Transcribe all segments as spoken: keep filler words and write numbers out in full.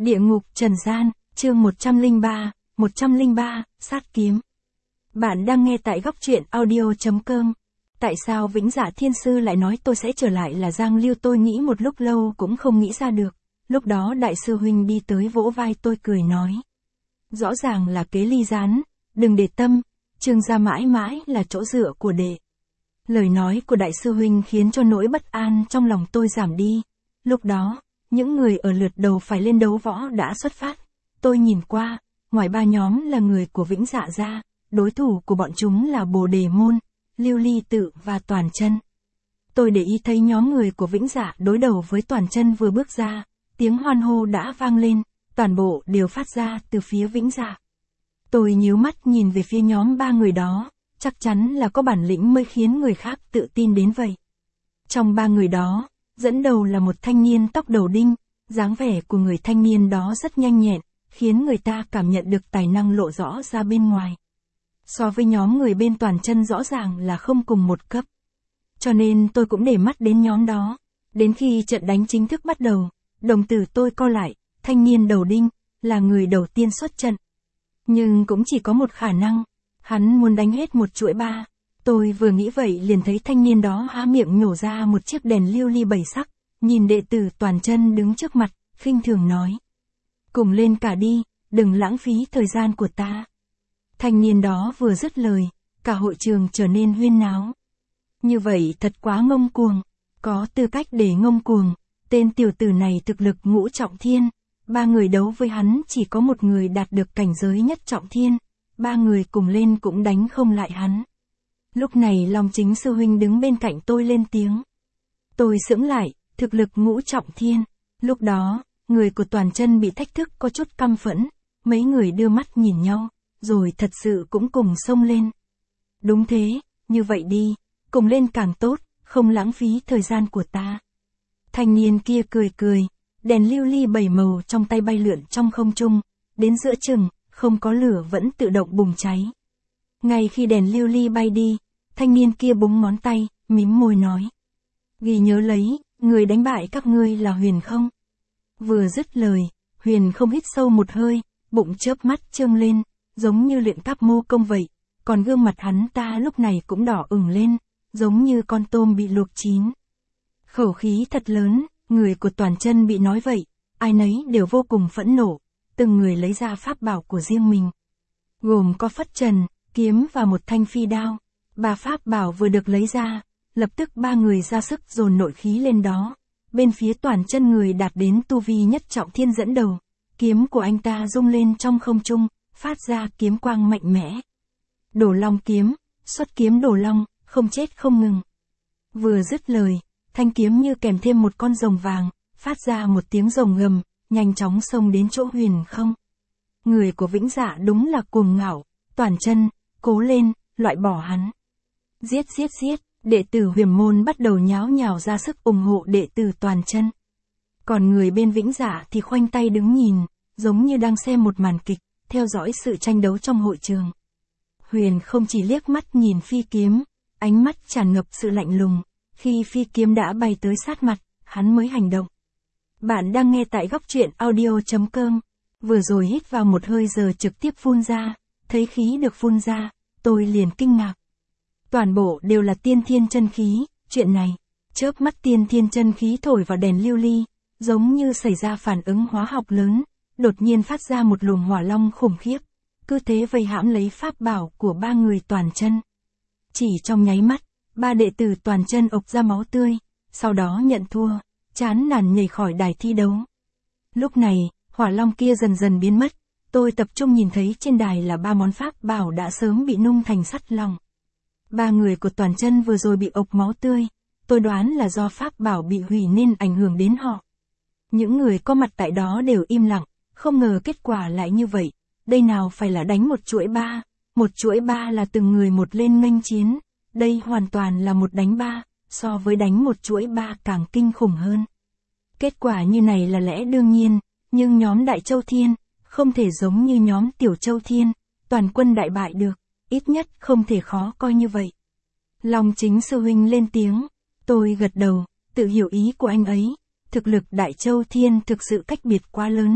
Địa ngục trần gian, chương một trăm lẻ ba, một trăm lẻ ba, sát kiếm. Bạn đang nghe tại góc truyện audio chấm com. Tại sao Vĩnh Dạ Thiên Sư lại nói tôi sẽ trở lại là Giang Lưu? Tôi nghĩ một lúc lâu cũng không nghĩ ra được. Lúc đó đại sư huynh đi tới vỗ vai tôi cười nói. Rõ ràng là kế ly gián, đừng để tâm, Trương gia mãi mãi là chỗ dựa của đệ. Lời nói của đại sư huynh khiến cho nỗi bất an trong lòng tôi giảm đi. Lúc đó, những người ở lượt đầu phải lên đấu võ đã xuất phát. Tôi nhìn qua, ngoài ba nhóm là người của Vĩnh Dạ ra, đối thủ của bọn chúng là Bồ Đề Môn, Lưu Ly Tự và Toàn Chân. Tôi để ý thấy nhóm người của Vĩnh Dạ đối đầu với Toàn Chân vừa bước ra, tiếng hoan hô đã vang lên, toàn bộ đều phát ra từ phía Vĩnh Dạ. Tôi nhíu mắt nhìn về phía nhóm ba người đó, chắc chắn là có bản lĩnh mới khiến người khác tự tin đến vậy. Trong ba người đó, dẫn đầu là một thanh niên tóc đầu đinh, dáng vẻ của người thanh niên đó rất nhanh nhẹn, khiến người ta cảm nhận được tài năng lộ rõ ra bên ngoài. So với nhóm người bên Toàn Chân rõ ràng là không cùng một cấp. Cho nên tôi cũng để mắt đến nhóm đó. Đến khi trận đánh chính thức bắt đầu, đồng tử tôi co lại, thanh niên đầu đinh, là người đầu tiên xuất trận. Nhưng cũng chỉ có một khả năng, hắn muốn đánh hết một chuỗi ba. Tôi vừa nghĩ vậy liền thấy thanh niên đó há miệng nhổ ra một chiếc đèn lưu ly bảy sắc, nhìn đệ tử Toàn Chân đứng trước mặt, khinh thường nói. Cùng lên cả đi, đừng lãng phí thời gian của ta. Thanh niên đó vừa dứt lời, cả hội trường trở nên huyên náo. Như vậy thật quá ngông cuồng, có tư cách để ngông cuồng, tên tiểu tử này thực lực ngũ trọng thiên, ba người đấu với hắn chỉ có một người đạt được cảnh giới nhất trọng thiên, ba người cùng lên cũng đánh không lại hắn. Lúc này Long Chính sư huynh đứng bên cạnh tôi lên tiếng. Tôi sững lại, thực lực ngũ trọng thiên. Lúc đó, người của Toàn Chân bị thách thức có chút căm phẫn, mấy người đưa mắt nhìn nhau, rồi thật sự cũng cùng xông lên. Đúng thế, như vậy đi, cùng lên càng tốt, không lãng phí thời gian của ta. Thanh niên kia cười cười, đèn lưu ly bảy màu trong tay bay lượn trong không trung, đến giữa chừng, không có lửa vẫn tự động bùng cháy. Ngay khi đèn lưu ly bay đi, thanh niên kia búng ngón tay, mím môi nói. Ghi nhớ lấy, người đánh bại các ngươi là Huyền không? Vừa dứt lời, Huyền không hít sâu một hơi, bụng chớp mắt trương lên, giống như luyện cáp mô công vậy, còn gương mặt hắn ta lúc này cũng đỏ ửng lên, giống như con tôm bị luộc chín. Khẩu khí thật lớn, người của Toàn Chân bị nói vậy, ai nấy đều vô cùng phẫn nộ, từng người lấy ra pháp bảo của riêng mình. Gồm có phất trần, kiếm và một thanh phi đao. Ba pháp bảo vừa được lấy ra, lập tức ba người ra sức dồn nội khí lên đó. Bên phía Toàn Chân người đạt đến tu vi nhất trọng thiên dẫn đầu, kiếm của anh ta rung lên trong không trung, phát ra kiếm quang mạnh mẽ. Đổ long kiếm, xuất kiếm đổ long, không chết không ngừng. Vừa dứt lời, thanh kiếm như kèm thêm một con rồng vàng, phát ra một tiếng rồng gầm, nhanh chóng xông đến chỗ Huyền không. Người của Vĩnh Dạ đúng là cuồng ngạo, Toàn Chân, cố lên, loại bỏ hắn. Giết giết giết, đệ tử Huyền môn bắt đầu nháo nhào ra sức ủng hộ đệ tử Toàn Chân. Còn người bên Vĩnh Dạ thì khoanh tay đứng nhìn, giống như đang xem một màn kịch, theo dõi sự tranh đấu trong hội trường. Huyền không chỉ liếc mắt nhìn phi kiếm, ánh mắt tràn ngập sự lạnh lùng, khi phi kiếm đã bay tới sát mặt, hắn mới hành động. Bạn đang nghe tại góc truyện audio chấm com. Vừa rồi hít vào một hơi giờ trực tiếp phun ra, thấy khí được phun ra, tôi liền kinh ngạc. Toàn bộ đều là tiên thiên chân khí, chuyện này, chớp mắt tiên thiên chân khí thổi vào đèn lưu ly, giống như xảy ra phản ứng hóa học lớn, đột nhiên phát ra một luồng hỏa long khủng khiếp, cứ thế vây hãm lấy pháp bảo của ba người Toàn Chân. Chỉ trong nháy mắt, ba đệ tử Toàn Chân ộc ra máu tươi, sau đó nhận thua, chán nản nhảy khỏi đài thi đấu. Lúc này, hỏa long kia dần dần biến mất, tôi tập trung nhìn thấy trên đài là ba món pháp bảo đã sớm bị nung thành sắt lòng. Ba người của Toàn Chân vừa rồi bị ộc máu tươi, tôi đoán là do pháp bảo bị hủy nên ảnh hưởng đến họ. Những người có mặt tại đó đều im lặng, không ngờ kết quả lại như vậy, đây nào phải là đánh một chuỗi ba, một chuỗi ba là từng người một lên nghênh chiến, đây hoàn toàn là một đánh ba, so với đánh một chuỗi ba càng kinh khủng hơn. Kết quả như này là lẽ đương nhiên, nhưng nhóm Đại Châu Thiên, không thể giống như nhóm Tiểu Châu Thiên, toàn quân đại bại được, ít nhất không thể khó coi như vậy. Long Chính sư huynh lên tiếng, tôi gật đầu, tự hiểu ý của anh ấy, thực lực Đại Châu Thiên thực sự cách biệt quá lớn,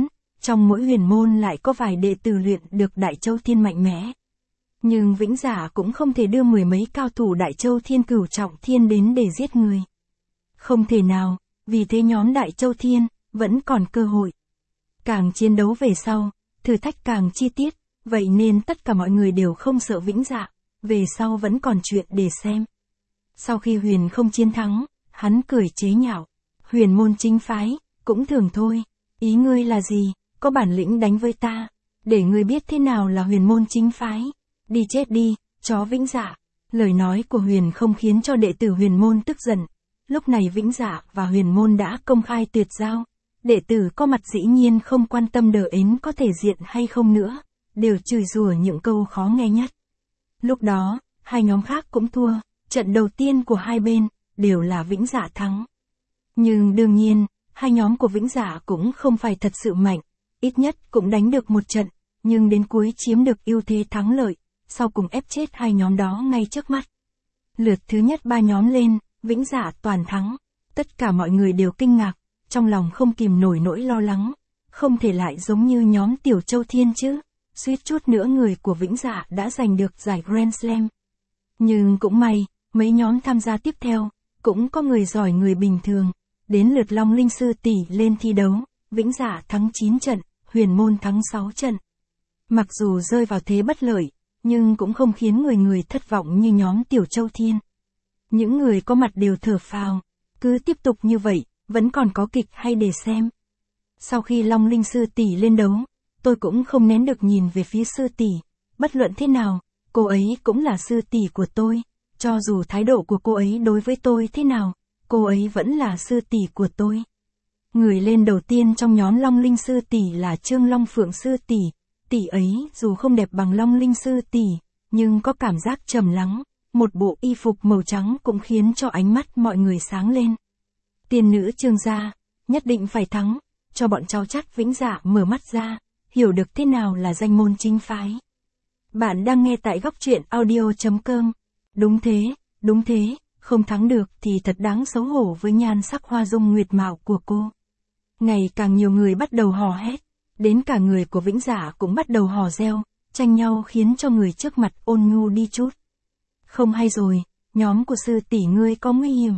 Trong mỗi huyền môn lại có vài đệ tử luyện được Đại Châu Thiên mạnh mẽ. Nhưng Vĩnh Dạ cũng không thể đưa mười mấy cao thủ Đại Châu Thiên Cửu Trọng Thiên đến để giết người. Không thể nào, vì thế nhóm Đại Châu Thiên vẫn còn cơ hội. Càng chiến đấu về sau, thử thách càng chi tiết, vậy nên tất cả mọi người đều không sợ Vĩnh Dạ, về sau vẫn còn chuyện để xem. Sau khi Huyền không chiến thắng, hắn cười chế nhạo. Huyền môn chính phái, cũng thường thôi. Ý ngươi là gì, có bản lĩnh đánh với ta, để ngươi biết thế nào là huyền môn chính phái. Đi chết đi, chó Vĩnh Dạ. Lời nói của Huyền không khiến cho đệ tử huyền môn tức giận. Lúc này Vĩnh Dạ và huyền môn đã công khai tuyệt giao. Đệ tử có mặt dĩ nhiên không quan tâm đờ ến có thể diện hay không nữa, đều chửi rủa những câu khó nghe nhất. Lúc đó, hai nhóm khác cũng thua, trận đầu tiên của hai bên, đều là Vĩnh Dạ thắng. Nhưng đương nhiên, hai nhóm của Vĩnh Dạ cũng không phải thật sự mạnh, ít nhất cũng đánh được một trận, nhưng đến cuối chiếm được ưu thế thắng lợi, sau cùng ép chết hai nhóm đó ngay trước mắt. Lượt thứ nhất ba nhóm lên, Vĩnh Dạ toàn thắng, tất cả mọi người đều kinh ngạc, trong lòng không kìm nổi nỗi lo lắng, không thể lại giống như nhóm Tiểu Châu Thiên chứ, suýt chút nữa người của Vĩnh Dạ đã giành được giải Grand Slam. Nhưng cũng may, mấy nhóm tham gia tiếp theo, cũng có người giỏi người bình thường. Đến lượt Long Linh Sư tỷ lên thi đấu, Vĩnh Dạ thắng chín trận, huyền môn thắng sáu trận. Mặc dù rơi vào thế bất lợi, nhưng cũng không khiến người người thất vọng như nhóm Tiểu Châu Thiên. Những người có mặt đều thở phào, cứ tiếp tục như vậy, vẫn còn có kịch hay để xem. Sau khi Long Linh Sư tỷ lên đấu, tôi cũng không nén được nhìn về phía sư tỷ, bất luận thế nào, cô ấy cũng là sư tỷ của tôi, cho dù thái độ của cô ấy đối với tôi thế nào, cô ấy vẫn là sư tỷ của tôi. Người lên đầu tiên trong nhóm Long Linh Sư tỷ là Trương Long Phượng Sư tỷ, tỷ ấy dù không đẹp bằng Long Linh Sư tỷ, nhưng có cảm giác trầm lắng, một bộ y phục màu trắng cũng khiến cho ánh mắt mọi người sáng lên. Tiên nữ Trương gia, nhất định phải thắng, cho bọn cháu chắc Vĩnh Dạ mở mắt ra, hiểu được thế nào là danh môn chính phái. Bạn đang nghe tại góc truyện audio chấm com. Đúng thế, đúng thế, không thắng được thì thật đáng xấu hổ với nhan sắc hoa dung nguyệt mạo của cô. Ngày càng nhiều người bắt đầu hò hét, đến cả người của Vĩnh Dạ cũng bắt đầu hò reo, tranh nhau khiến cho người trước mặt ôn nhu đi chút. Không hay rồi, nhóm của sư tỷ ngươi có nguy hiểm.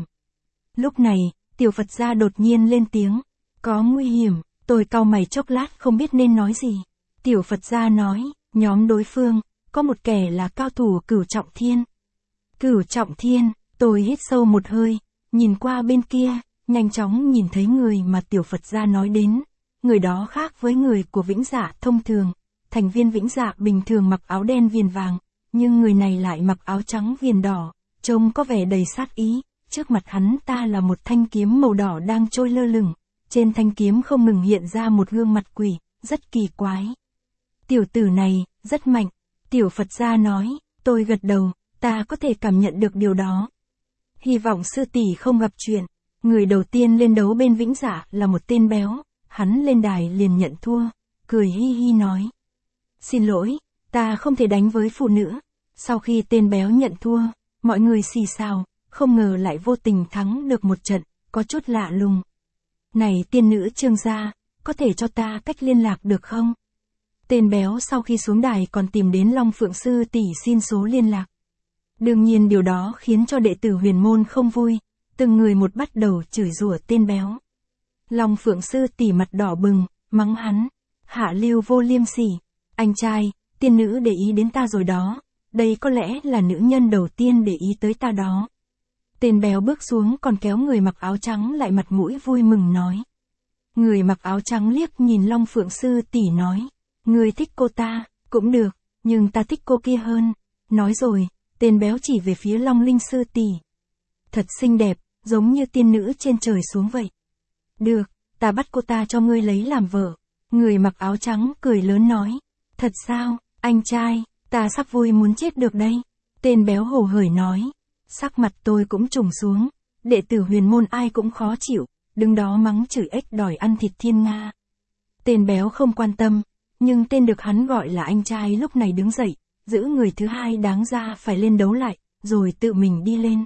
Lúc này, Tiểu Phật gia đột nhiên lên tiếng, có nguy hiểm, tôi cau mày chốc lát không biết nên nói gì. Tiểu Phật gia nói, nhóm đối phương, có một kẻ là cao thủ Cửu Trọng Thiên. Cửu Trọng Thiên, tôi hít sâu một hơi, nhìn qua bên kia, nhanh chóng nhìn thấy người mà Tiểu Phật gia nói đến. Người đó khác với người của Vĩnh Dạ thông thường, thành viên Vĩnh Dạ bình thường mặc áo đen viền vàng, nhưng người này lại mặc áo trắng viền đỏ, trông có vẻ đầy sát ý. Trước mặt hắn ta là một thanh kiếm màu đỏ đang trôi lơ lửng, trên thanh kiếm không ngừng hiện ra một gương mặt quỷ, rất kỳ quái. Tiểu tử này, rất mạnh, Tiểu Phật gia nói, tôi gật đầu, ta có thể cảm nhận được điều đó. Hy vọng sư tỷ không gặp chuyện. Người đầu tiên lên đấu bên Vĩnh Dạ là một tên béo, hắn lên đài liền nhận thua, cười hi hi nói. Xin lỗi, ta không thể đánh với phụ nữ. Sau khi tên béo nhận thua, mọi người xì xào, không ngờ lại vô tình thắng được một trận, có chút lạ lùng. Này tiên nữ Trương gia, có thể cho ta cách liên lạc được không? Tên béo sau khi xuống đài còn tìm đến Long Phượng Sư tỷ xin số liên lạc. Đương nhiên điều đó khiến cho đệ tử huyền môn không vui, từng người một bắt đầu chửi rủa tên béo. Long Phượng Sư tỷ mặt đỏ bừng, mắng hắn, hạ lưu vô liêm sỉ, anh trai, tiên nữ để ý đến ta rồi đó, đây có lẽ là nữ nhân đầu tiên để ý tới ta đó. Tên béo bước xuống còn kéo người mặc áo trắng lại mặt mũi vui mừng nói. Người mặc áo trắng liếc nhìn Long Phượng Sư tỷ nói, người thích cô ta, cũng được, nhưng ta thích cô kia hơn. Nói rồi, tên béo chỉ về phía Long Linh Sư tỷ. Thật xinh đẹp, giống như tiên nữ trên trời xuống vậy. Được, ta bắt cô ta cho ngươi lấy làm vợ. Người mặc áo trắng cười lớn nói. Thật sao, anh trai, ta sắp vui muốn chết được đây. Tên béo hổ hởi nói. Sắc mặt tôi cũng trùng xuống. Đệ tử huyền môn ai cũng khó chịu, đứng đó mắng chửi ếch đòi ăn thịt thiên nga. Tên béo không quan tâm, nhưng tên được hắn gọi là anh trai lúc này đứng dậy, giữ người thứ hai đáng ra phải lên đấu lại, rồi tự mình đi lên.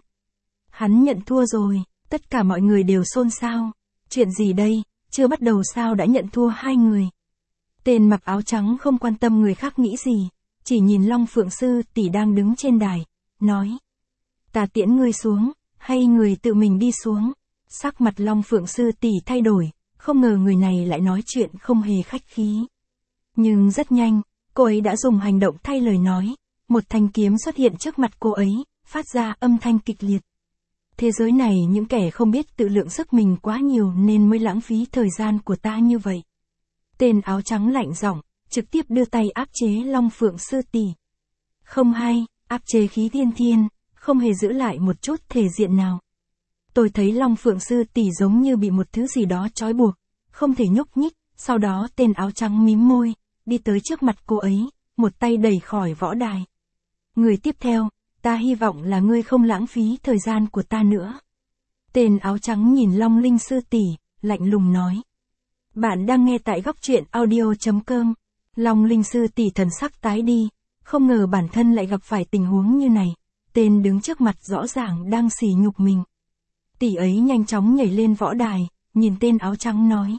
Hắn nhận thua rồi, tất cả mọi người đều xôn xao. Chuyện gì đây, chưa bắt đầu sao đã nhận thua hai người. Tên mặc áo trắng không quan tâm người khác nghĩ gì, chỉ nhìn Long Phượng sư tỷ đang đứng trên đài, nói. Ta tiễn ngươi xuống, hay người tự mình đi xuống? Sắc mặt Long Phượng sư tỷ thay đổi, không ngờ người này lại nói chuyện không hề khách khí. Nhưng rất nhanh, cô ấy đã dùng hành động thay lời nói, một thanh kiếm xuất hiện trước mặt cô ấy, phát ra âm thanh kịch liệt. Thế giới này những kẻ không biết tự lượng sức mình quá nhiều nên mới lãng phí thời gian của ta như vậy. Tên áo trắng lạnh giọng, trực tiếp đưa tay áp chế Long Phượng sư tỷ. Không hay, áp chế khí thiên thiên, không hề giữ lại một chút thể diện nào. Tôi thấy Long Phượng sư tỷ giống như bị một thứ gì đó trói buộc, không thể nhúc nhích, sau đó tên áo trắng mím môi, đi tới trước mặt cô ấy, một tay đẩy khỏi võ đài. Người tiếp theo, ta hy vọng là ngươi không lãng phí thời gian của ta nữa. Tên áo trắng nhìn Long Linh sư tỷ, lạnh lùng nói. Bạn đang nghe tại góc truyện audio chấm com. Long Linh sư tỷ thần sắc tái đi, không ngờ bản thân lại gặp phải tình huống như này. Tên đứng trước mặt rõ ràng đang sỉ nhục mình. Tỷ ấy nhanh chóng nhảy lên võ đài, nhìn tên áo trắng nói.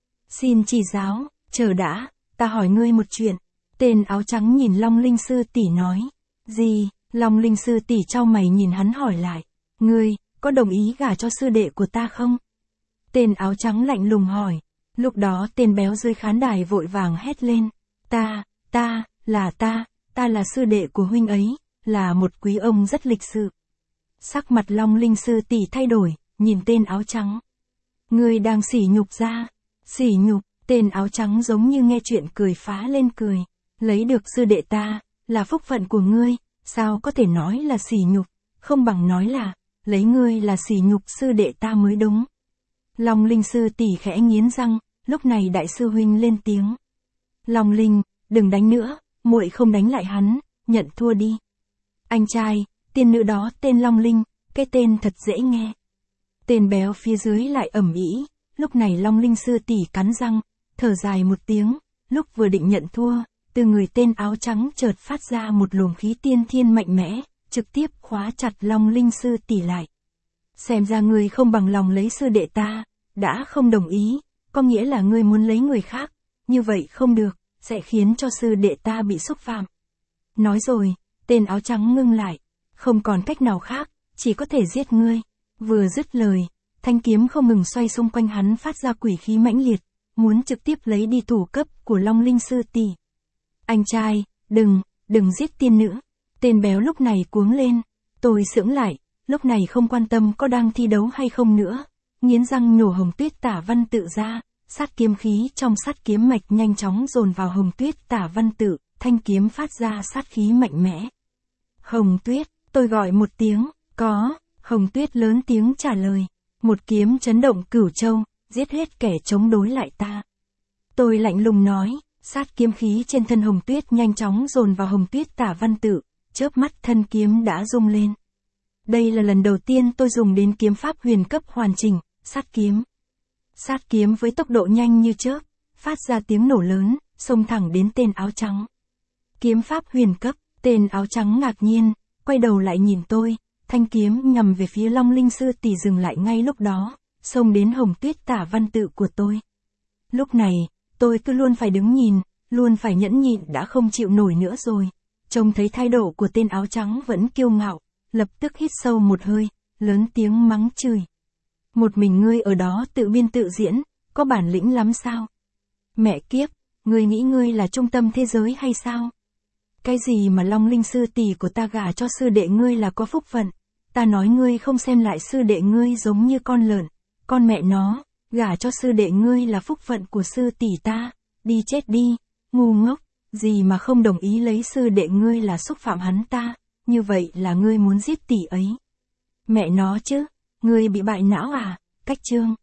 Xin chỉ giáo, chờ đã, ta hỏi ngươi một chuyện. Tên áo trắng nhìn Long Linh sư tỷ nói. Gì? Long Linh sư tỷ chau mày nhìn hắn hỏi lại. Ngươi, có đồng ý gả cho sư đệ của ta không? Tên áo trắng lạnh lùng hỏi. Lúc đó tên béo dưới khán đài vội vàng hét lên. Ta, ta, là ta, ta là sư đệ của huynh ấy, là một quý ông rất lịch sự. Sắc mặt Long Linh sư tỷ thay đổi, nhìn tên áo trắng. Ngươi đang sỉ nhục ra. Sỉ nhục, tên áo trắng giống như nghe chuyện cười phá lên cười. Lấy được sư đệ ta, là phúc phận của ngươi, sao có thể nói là sỉ nhục, không bằng nói là, lấy ngươi là sỉ nhục sư đệ ta mới đúng. Long Linh sư tỷ khẽ nghiến răng, lúc này đại sư huynh lên tiếng. Long Linh, đừng đánh nữa, muội không đánh lại hắn, nhận thua đi. Anh trai, tiên nữ đó tên Long Linh, cái tên thật dễ nghe. Tên béo phía dưới lại ầm ĩ, lúc này Long Linh sư tỷ cắn răng, thở dài một tiếng, lúc vừa định nhận thua, từ người tên áo trắng chợt phát ra một luồng khí tiên thiên mạnh mẽ, trực tiếp khóa chặt Long Linh sư tỷ lại. Xem ra ngươi không bằng lòng lấy sư đệ ta, đã không đồng ý, có nghĩa là ngươi muốn lấy người khác, như vậy không được, sẽ khiến cho sư đệ ta bị xúc phạm. Nói rồi, tên áo trắng ngưng lại, không còn cách nào khác, chỉ có thể giết ngươi. Vừa dứt lời, thanh kiếm không ngừng xoay xung quanh hắn phát ra quỷ khí mãnh liệt, muốn trực tiếp lấy đi thủ cấp của Long Linh sư tỷ. Anh trai, đừng, đừng giết tiên nữ. Tên béo lúc này cuống lên, tôi sững lại, lúc này không quan tâm có đang thi đấu hay không nữa, nghiến răng nhổ hồng tuyết tả văn tự ra, sát kiếm khí trong sát kiếm mạch nhanh chóng dồn vào hồng tuyết tả văn tự, thanh kiếm phát ra sát khí mạnh mẽ. Hồng tuyết, tôi gọi một tiếng, có, hồng tuyết lớn tiếng trả lời, một kiếm chấn động cửu châu, giết hết kẻ chống đối lại ta. Tôi lạnh lùng nói, sát kiếm khí trên thân hồng tuyết nhanh chóng dồn vào hồng tuyết tả văn tự, chớp mắt thân kiếm đã rung lên. Đây là lần đầu tiên tôi dùng đến kiếm pháp huyền cấp hoàn chỉnh, sát kiếm. Sát kiếm với tốc độ nhanh như chớp, phát ra tiếng nổ lớn, xông thẳng đến tên áo trắng. Kiếm pháp huyền cấp, tên áo trắng ngạc nhiên, quay đầu lại nhìn tôi, thanh kiếm nhằm về phía Long Linh sư tỷ dừng lại ngay lúc đó, xông đến hồng tuyết tả văn tự của tôi. Lúc này, tôi cứ luôn phải đứng nhìn, luôn phải nhẫn nhịn đã không chịu nổi nữa rồi. Trông thấy thái độ của tên áo trắng vẫn kiêu ngạo, lập tức hít sâu một hơi, lớn tiếng mắng chửi. Một mình ngươi ở đó tự biên tự diễn, có bản lĩnh lắm sao? Mẹ kiếp, ngươi nghĩ ngươi là trung tâm thế giới hay sao? Cái gì mà Long Linh sư tỷ của ta gả cho sư đệ ngươi là có phúc phận? Ta nói ngươi không xem lại sư đệ ngươi giống như con lợn, con mẹ nó, gả cho sư đệ ngươi là phúc phận của sư tỷ ta, đi chết đi, ngu ngốc, gì mà không đồng ý lấy sư đệ ngươi là xúc phạm hắn ta, như vậy là ngươi muốn giết tỷ ấy. Mẹ nó chứ, ngươi bị bại não à, cách chương.